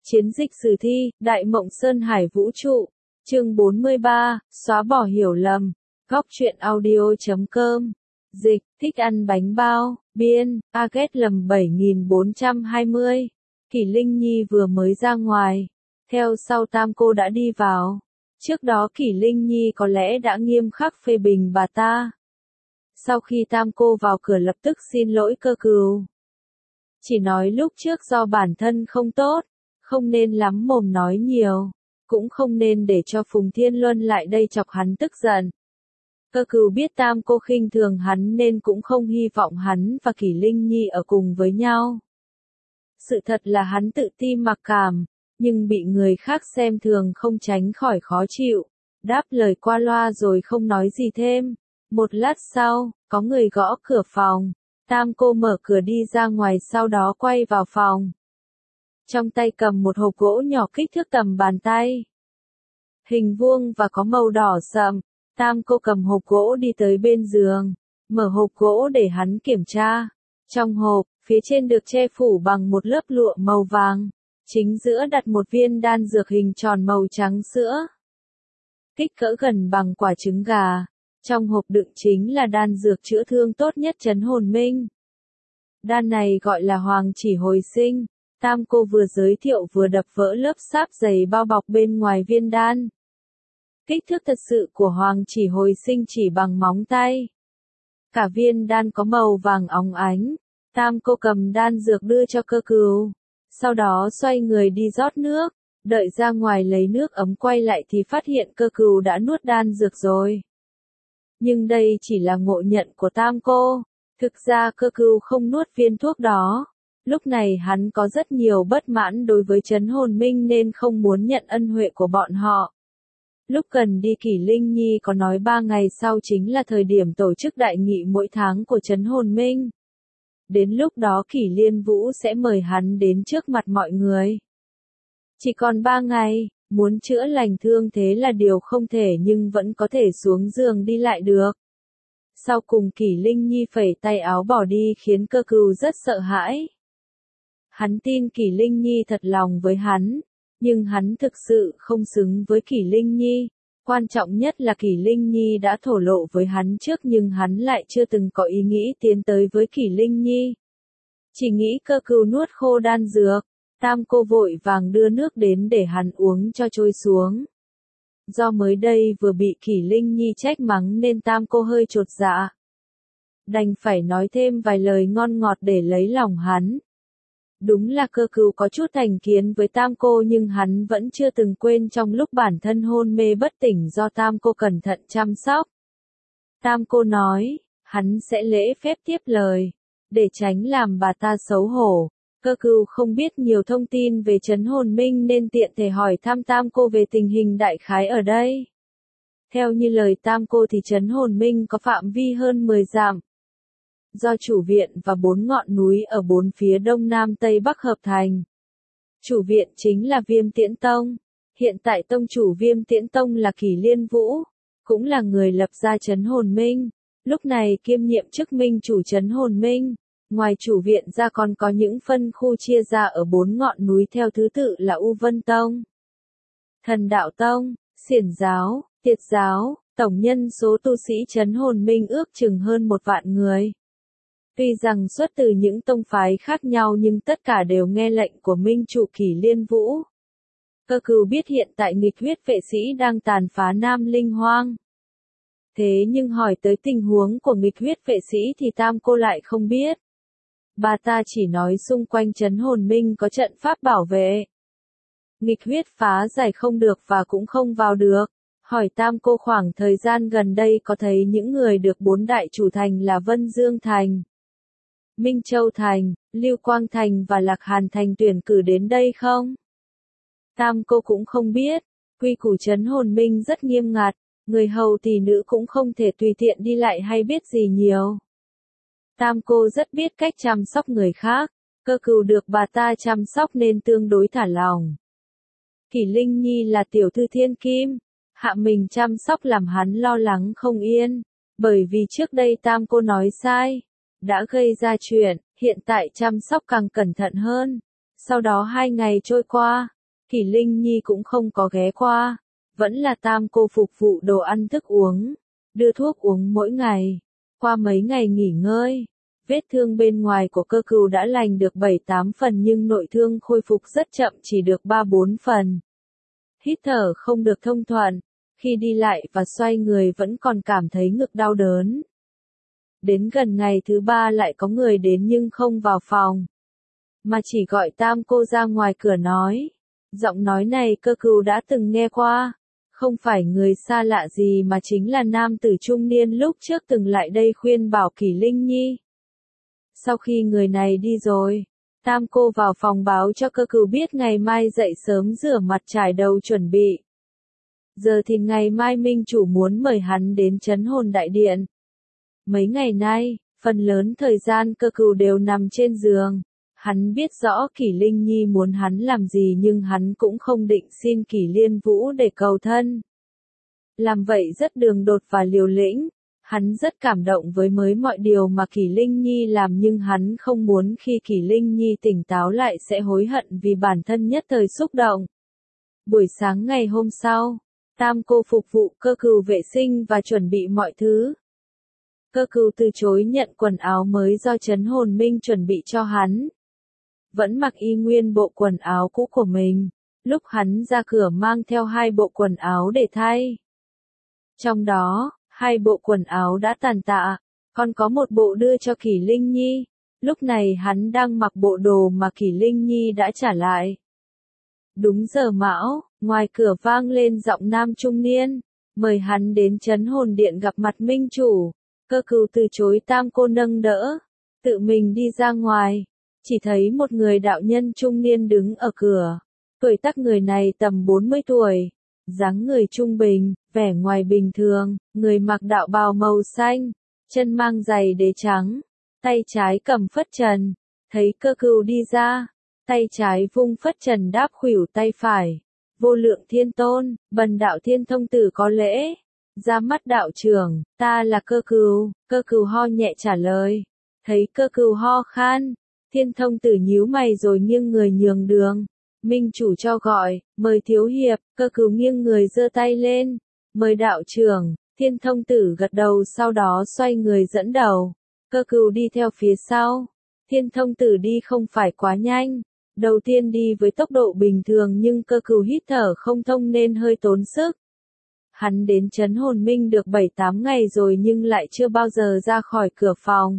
Chiến dịch sử thi, Đại Mộng Sơn Hải Vũ Trụ. Chương 43, xóa bỏ hiểu lầm. Góc truyện audio.com. Dịch, thích ăn bánh bao, biên, Aget lầm 7420. Kỷ Linh Nhi vừa mới ra ngoài. Theo sau Tam cô đã đi vào. Trước đó Kỷ Linh Nhi có lẽ đã nghiêm khắc phê bình bà ta. Sau khi Tam cô vào cửa lập tức xin lỗi Cơ Cừu. Chỉ nói lúc trước do bản thân không tốt, không nên lắm mồm nói nhiều, cũng không nên để cho Phùng Thiên Luân lại đây chọc hắn tức giận. Cơ Cừu biết Tam cô khinh thường hắn nên cũng không hy vọng hắn và Kỷ Linh Nhi ở cùng với nhau. Sự thật là hắn tự ti mặc cảm, nhưng bị người khác xem thường không tránh khỏi khó chịu, đáp lời qua loa rồi không nói gì thêm. Một lát sau, có người gõ cửa phòng, Tam cô mở cửa đi ra ngoài sau đó quay vào phòng. Trong tay cầm một hộp gỗ nhỏ kích thước tầm bàn tay. Hình vuông và có màu đỏ sậm, Tam cô cầm hộp gỗ đi tới bên giường, mở hộp gỗ để hắn kiểm tra. Trong hộp, phía trên được che phủ bằng một lớp lụa màu vàng, chính giữa đặt một viên đan dược hình tròn màu trắng sữa. Kích cỡ gần bằng quả trứng gà. Trong hộp đựng chính là đan dược chữa thương tốt nhất trấn hồn minh. Đan này gọi là Hoàng Chỉ Hồi Sinh. Tam cô vừa giới thiệu vừa đập vỡ lớp sáp dày bao bọc bên ngoài viên đan. Kích thước thật sự của Hoàng Chỉ Hồi Sinh chỉ bằng móng tay. Cả viên đan có màu vàng óng ánh. Tam cô cầm đan dược đưa cho Cơ Cừu. Sau đó xoay người đi rót nước. Đợi ra ngoài lấy nước ấm quay lại thì phát hiện Cơ Cừu đã nuốt đan dược rồi. Nhưng đây chỉ là ngộ nhận của Tam cô. Thực ra Cơ Cừu không nuốt viên thuốc đó. Lúc này hắn có rất nhiều bất mãn đối với trấn hồn minh nên không muốn nhận ân huệ của bọn họ. Lúc cần đi Kỷ Linh Nhi có nói 3 ngày sau chính là thời điểm tổ chức đại nghị mỗi tháng của trấn hồn minh. Đến lúc đó Kỷ Liên Vũ sẽ mời hắn đến trước mặt mọi người. Chỉ còn 3 ngày, muốn chữa lành thương thế là điều không thể nhưng vẫn có thể xuống giường đi lại được. Sau cùng Kỷ Linh Nhi phẩy tay áo bỏ đi khiến Cơ Cừu rất sợ hãi. Hắn tin Kỷ Linh Nhi thật lòng với hắn, nhưng hắn thực sự không xứng với Kỷ Linh Nhi. Quan trọng nhất là Kỷ Linh Nhi đã thổ lộ với hắn trước nhưng hắn lại chưa từng có ý nghĩ tiến tới với Kỷ Linh Nhi. Chỉ nghĩ Cơ Cừu nuốt khô đan dược, Tam cô vội vàng đưa nước đến để hắn uống cho trôi xuống. Do mới đây vừa bị Kỷ Linh Nhi trách mắng nên Tam cô hơi chột dạ. Đành phải nói thêm vài lời ngon ngọt để lấy lòng hắn. Đúng là Cơ Cừu có chút thành kiến với Tam cô nhưng hắn vẫn chưa từng quên trong lúc bản thân hôn mê bất tỉnh do Tam cô cẩn thận chăm sóc. Tam cô nói, hắn sẽ lễ phép tiếp lời, để tránh làm bà ta xấu hổ. Cơ Cừu không biết nhiều thông tin về trấn hồn minh nên tiện thể hỏi thăm Tam cô về tình hình đại khái ở đây. Theo như lời Tam cô thì trấn hồn minh có phạm vi hơn 10 dặm. Do chủ viện và 4 ngọn núi ở 4 phía đông nam tây bắc hợp thành. Chủ viện chính là Viêm Tiễn Tông. Hiện tại tông chủ Viêm Tiễn Tông là Kỷ Liên Vũ, cũng là người lập ra trấn hồn minh. Lúc này kiêm nhiệm chức minh chủ trấn hồn minh. Ngoài chủ viện ra còn có những phân khu chia ra ở 4 ngọn núi theo thứ tự là U Vân Tông, Thần Đạo Tông, Xiển Giáo, Tiệt Giáo. Tổng nhân số tu sĩ trấn hồn minh ước chừng hơn 1 vạn người. Tuy rằng xuất từ những tông phái khác nhau nhưng tất cả đều nghe lệnh của minh chủ Kỷ Liên Vũ. Cơ Cừu biết hiện tại nghịch huyết vệ sĩ đang tàn phá Nam Linh Hoang. Thế nhưng hỏi tới tình huống của nghịch huyết vệ sĩ thì Tam cô lại không biết. Bà ta chỉ nói xung quanh trấn hồn minh có trận pháp bảo vệ. Nghịch huyết phá giải không được và cũng không vào được. Hỏi Tam cô khoảng thời gian gần đây có thấy những người được 4 đại chủ thành là Vân Dương Thành, Minh Châu Thành, Lưu Quang Thành và Lạc Hàn Thành tuyển cử đến đây không? Tam cô cũng không biết. Quy củ trấn hồn minh rất nghiêm ngặt, người hầu tỷ nữ cũng không thể tùy tiện đi lại hay biết gì nhiều. Tam cô rất biết cách chăm sóc người khác, Cơ Cừu được bà ta chăm sóc nên tương đối thả lòng. Kỷ Linh Nhi là tiểu thư thiên kim, hạ mình chăm sóc làm hắn lo lắng không yên, bởi vì trước đây Tam cô nói sai, đã gây ra chuyện, hiện tại chăm sóc càng cẩn thận hơn. Sau đó 2 ngày trôi qua, Kỷ Linh Nhi cũng không có ghé qua, vẫn là Tam cô phục vụ đồ ăn thức uống, đưa thuốc uống mỗi ngày. Qua mấy ngày nghỉ ngơi, vết thương bên ngoài của Cơ Cừu đã lành được 7-8 phần nhưng nội thương khôi phục rất chậm, chỉ được 3-4 phần. Hít thở không được thông thuận, khi đi lại và xoay người vẫn còn cảm thấy ngực đau đớn. Đến gần ngày thứ 3 lại có người đến nhưng không vào phòng, mà chỉ gọi Tam cô ra ngoài cửa nói. Giọng nói này Cơ Cừu đã từng nghe qua, không phải người xa lạ gì mà chính là nam tử trung niên lúc trước từng lại đây khuyên bảo Kỷ Linh Nhi. Sau khi người này đi rồi, Tam cô vào phòng báo cho Cơ Cừu biết ngày mai dậy sớm rửa mặt trải đầu chuẩn bị. Giờ thì ngày mai minh chủ muốn mời hắn đến Trấn Hồn Đại Điện. Mấy ngày nay, phần lớn thời gian Cơ Cừu đều nằm trên giường. Hắn biết rõ Kỷ Linh Nhi muốn hắn làm gì nhưng hắn cũng không định xin Kỷ Liên Vũ để cầu thân. Làm vậy rất đường đột và liều lĩnh. Hắn rất cảm động với mọi điều mà Kỷ Linh Nhi làm nhưng hắn không muốn khi Kỷ Linh Nhi tỉnh táo lại sẽ hối hận vì bản thân nhất thời xúc động. Buổi sáng ngày hôm sau, Tam cô phục vụ Cơ Cừu vệ sinh và chuẩn bị mọi thứ. Cơ Cừu từ chối nhận quần áo mới do Trấn Hồn Minh chuẩn bị cho hắn. Vẫn mặc y nguyên bộ quần áo cũ của mình, lúc hắn ra cửa mang theo 2 bộ quần áo để thay. Trong đó, 2 bộ quần áo đã tàn tạ, còn có một bộ đưa cho Kỷ Linh Nhi. Lúc này hắn đang mặc bộ đồ mà Kỷ Linh Nhi đã trả lại. Đúng giờ mão, ngoài cửa vang lên giọng nam trung niên, mời hắn đến Trấn Hồn Điện gặp mặt minh chủ. Cơ Cừu từ chối Tam cô nâng đỡ, tự mình đi ra ngoài, chỉ thấy một người đạo nhân trung niên đứng ở cửa. Tuổi tác người này tầm 40 tuổi, dáng người trung bình, vẻ ngoài bình thường, người mặc đạo bào màu xanh, chân mang giày đế trắng, tay trái cầm phất trần. Thấy Cơ Cừu đi ra, tay trái vung phất trần đáp khuỷu tay phải. Vô Lượng Thiên Tôn, Bần đạo Thiên Thông Tử có lễ. Ra mắt đạo trưởng, ta là Cơ Cừu. Cơ Cừu ho nhẹ trả lời. Thấy Cơ Cừu ho khan, Thiên Thông Tử nhíu mày rồi nghiêng người nhường đường. Minh chủ cho gọi, mời thiếu hiệp. Cơ Cừu nghiêng người giơ tay lên, mời đạo trưởng. Thiên Thông Tử gật đầu sau đó xoay người dẫn đầu. Cơ Cừu đi theo phía sau. Thiên Thông Tử đi không phải quá nhanh. Đầu tiên đi với tốc độ bình thường nhưng Cơ Cừu hít thở không thông nên hơi tốn sức. Hắn đến Trấn Hồn Minh được 7-8 ngày rồi nhưng lại chưa bao giờ ra khỏi cửa phòng.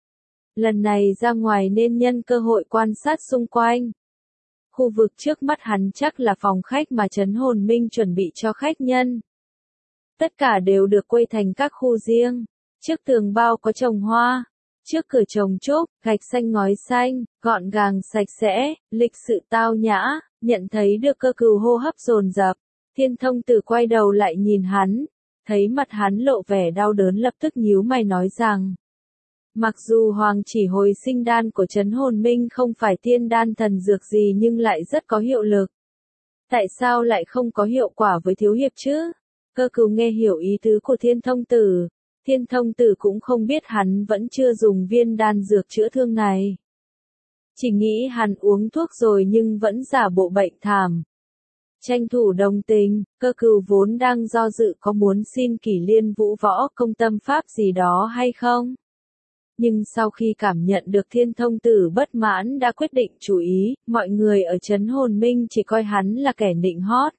Lần này ra ngoài nên nhân cơ hội quan sát xung quanh. Khu vực trước mắt hắn chắc là phòng khách mà Trấn Hồn Minh chuẩn bị cho khách nhân. Tất cả đều được quây thành các khu riêng. Trước tường bao có trồng hoa, trước cửa trồng trúc, gạch xanh ngói xanh, gọn gàng sạch sẽ, lịch sự tao nhã. Nhận thấy được Cơ Cừu hô hấp dồn dập, Thiên Thông Tử quay đầu lại nhìn hắn, thấy mặt hắn lộ vẻ đau đớn lập tức nhíu mày nói rằng: mặc dù Hoàng Chỉ Hồi Sinh Đan của Trấn Hồn Minh không phải tiên đan thần dược gì nhưng lại rất có hiệu lực. Tại sao lại không có hiệu quả với thiếu hiệp chứ? Cơ Cừu nghe hiểu ý tứ của Thiên Thông Tử. Thiên Thông Tử cũng không biết hắn vẫn chưa dùng viên đan dược chữa thương này. Chỉ nghĩ hắn uống thuốc rồi nhưng vẫn giả bộ bệnh thảm. Tranh thủ đồng tình, Cơ Cừu vốn đang do dự có muốn xin Kỷ Liên Vũ võ công tâm pháp gì đó hay không. Nhưng sau khi cảm nhận được Thiên Thông Tử bất mãn đã quyết định chú ý, mọi người ở Trấn Hồn Minh chỉ coi hắn là kẻ nịnh hót.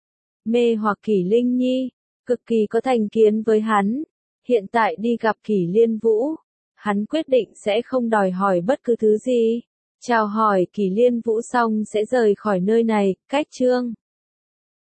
Mê hoặc Kỷ Linh Nhi, cực kỳ có thành kiến với hắn. Hiện tại đi gặp Kỷ Liên Vũ, hắn quyết định sẽ không đòi hỏi bất cứ thứ gì. Chào hỏi Kỷ Liên Vũ xong sẽ rời khỏi nơi này. Cách chương